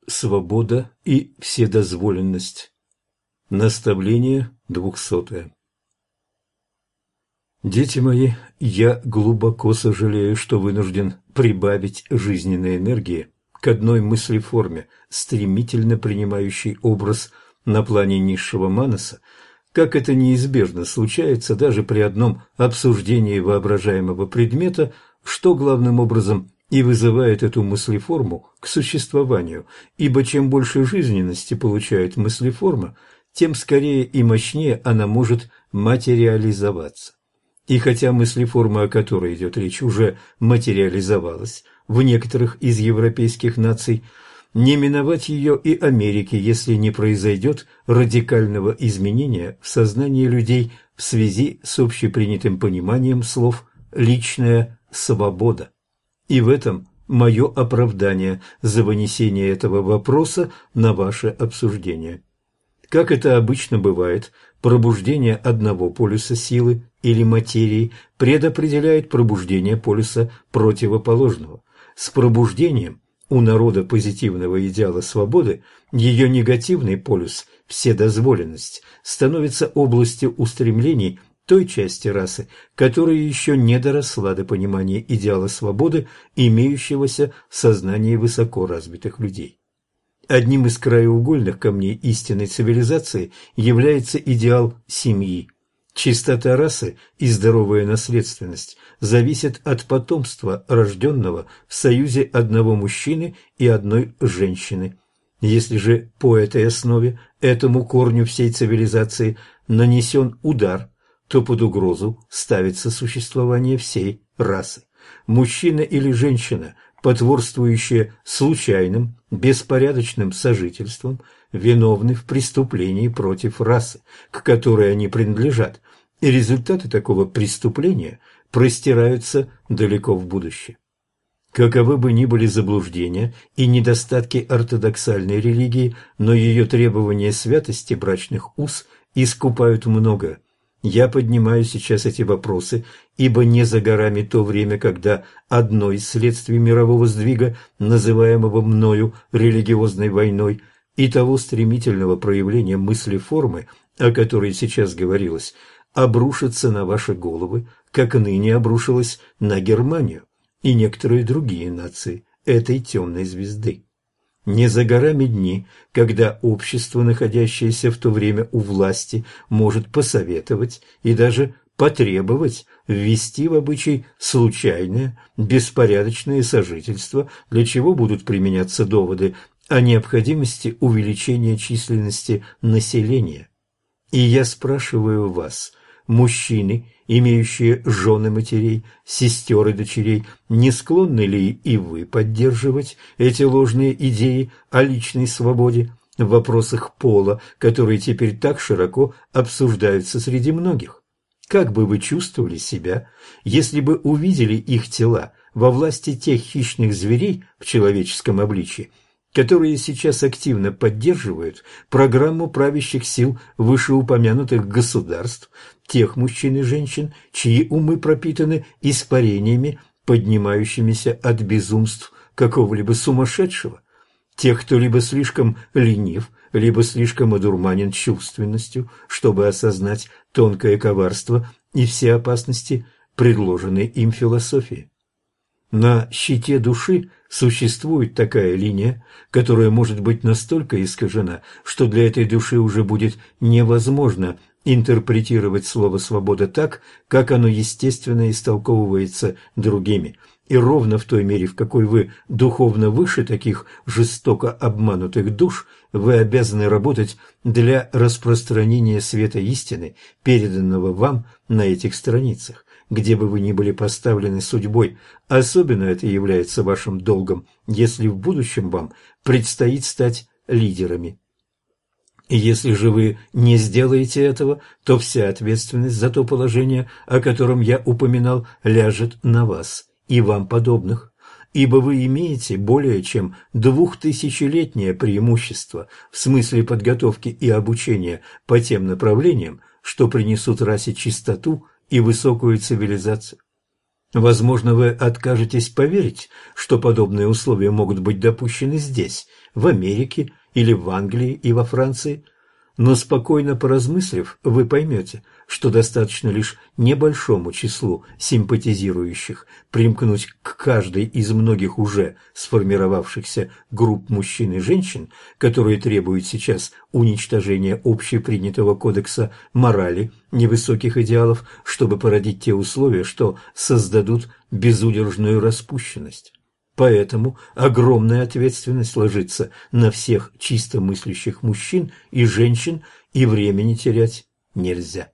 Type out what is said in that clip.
Свобода и вседозволенность. Наставление 200. Дети мои, я глубоко сожалею, что вынужден прибавить жизненной энергии к одной мыслеформе, стремительно принимающей образ на плане низшего манаса, как это неизбежно случается даже при одном обсуждении воображаемого предмета, что главным образом и вызывает эту мыслеформу к существованию, ибо чем больше жизненности получает мыслеформа, тем скорее и мощнее она может материализоваться. И хотя мыслеформа, о которой идет речь, уже материализовалась в некоторых из европейских наций, не миновать ее и Америке, если не произойдет радикального изменения в сознании людей в связи с общепринятым пониманием слов «личная свобода». И в этом мое оправдание за вынесение этого вопроса на ваше обсуждение. Как это обычно бывает, пробуждение одного полюса силы или материи предопределяет пробуждение полюса противоположного. С пробуждением у народа позитивного идеала свободы ее негативный полюс, вседозволенность, становится областью устремлений той части расы, которая еще не доросла до понимания идеала свободы, имеющегося в сознании высоко развитых людей. Одним из краеугольных камней истинной цивилизации является идеал семьи. Чистота расы и здоровая наследственность зависят от потомства, рожденного в союзе одного мужчины и одной женщины. Если же по этой основе, этому корню всей цивилизации, нанесен удар, то под угрозу ставится существование всей расы. Мужчина или женщина, потворствующие случайным, беспорядочным сожительством, виновны в преступлении против расы, к которой они принадлежат, и результаты такого преступления простираются далеко в будущее. Каковы бы ни были заблуждения и недостатки ортодоксальной религии, но ее требования святости брачных уз искупают многое. Я поднимаю сейчас эти вопросы, ибо не за горами то время, когда одно из следствий мирового сдвига, называемого мною религиозной войной, и того стремительного проявления мыслеформы, о которой сейчас говорилось, обрушится на ваши головы, как ныне обрушилось на Германию и некоторые другие нации этой темной звезды. Не за горами дни, когда общество, находящееся в то время у власти, может посоветовать и даже потребовать ввести в обычай случайное, беспорядочное сожительство, для чего будут применяться доводы о необходимости увеличения численности населения. И я спрашиваю вас, мужчины, имеющие жены матерей, сестер и дочерей, не склонны ли и вы поддерживать эти ложные идеи о личной свободе в вопросах пола, которые теперь так широко обсуждаются среди многих? Как бы вы чувствовали себя, если бы увидели их тела во власти тех хищных зверей в человеческом обличии, которые сейчас активно поддерживают программу правящих сил вышеупомянутых государств, тех мужчин и женщин, чьи умы пропитаны испарениями, поднимающимися от безумств какого-либо сумасшедшего, тех, кто либо слишком ленив, либо слишком одурманен чувственностью, чтобы осознать тонкое коварство и все опасности, предложенной им философии. На щите души существует такая линия, которая может быть настолько искажена, что для этой души уже будет невозможно интерпретировать слово «свобода» так, как оно естественно истолковывается другими. И ровно в той мере, в какой вы духовно выше таких жестоко обманутых душ, вы обязаны работать для распространения света истины, переданного вам на этих страницах, где бы вы ни были поставлены судьбой. Особенно это является вашим долгом, если в будущем вам предстоит стать лидерами. И если же вы не сделаете этого, то вся ответственность за то положение, о котором я упоминал, ляжет на вас и вам подобных, ибо вы имеете более чем 2000-летнее преимущество в смысле подготовки и обучения по тем направлениям, что принесут расе чистоту и высокую цивилизацию. Возможно, вы откажетесь поверить, что подобные условия могут быть допущены здесь, в Америке или в Англии и во Франции. Но спокойно поразмыслив, вы поймете, что достаточно лишь небольшому числу симпатизирующих примкнуть к каждой из многих уже сформировавшихся групп мужчин и женщин, которые требуют сейчас уничтожения общепринятого кодекса морали, невысоких идеалов, чтобы породить те условия, что создадут безудержную распущенность. Поэтому огромная ответственность ложится на всех чисто мыслящих мужчин и женщин, и времени терять нельзя.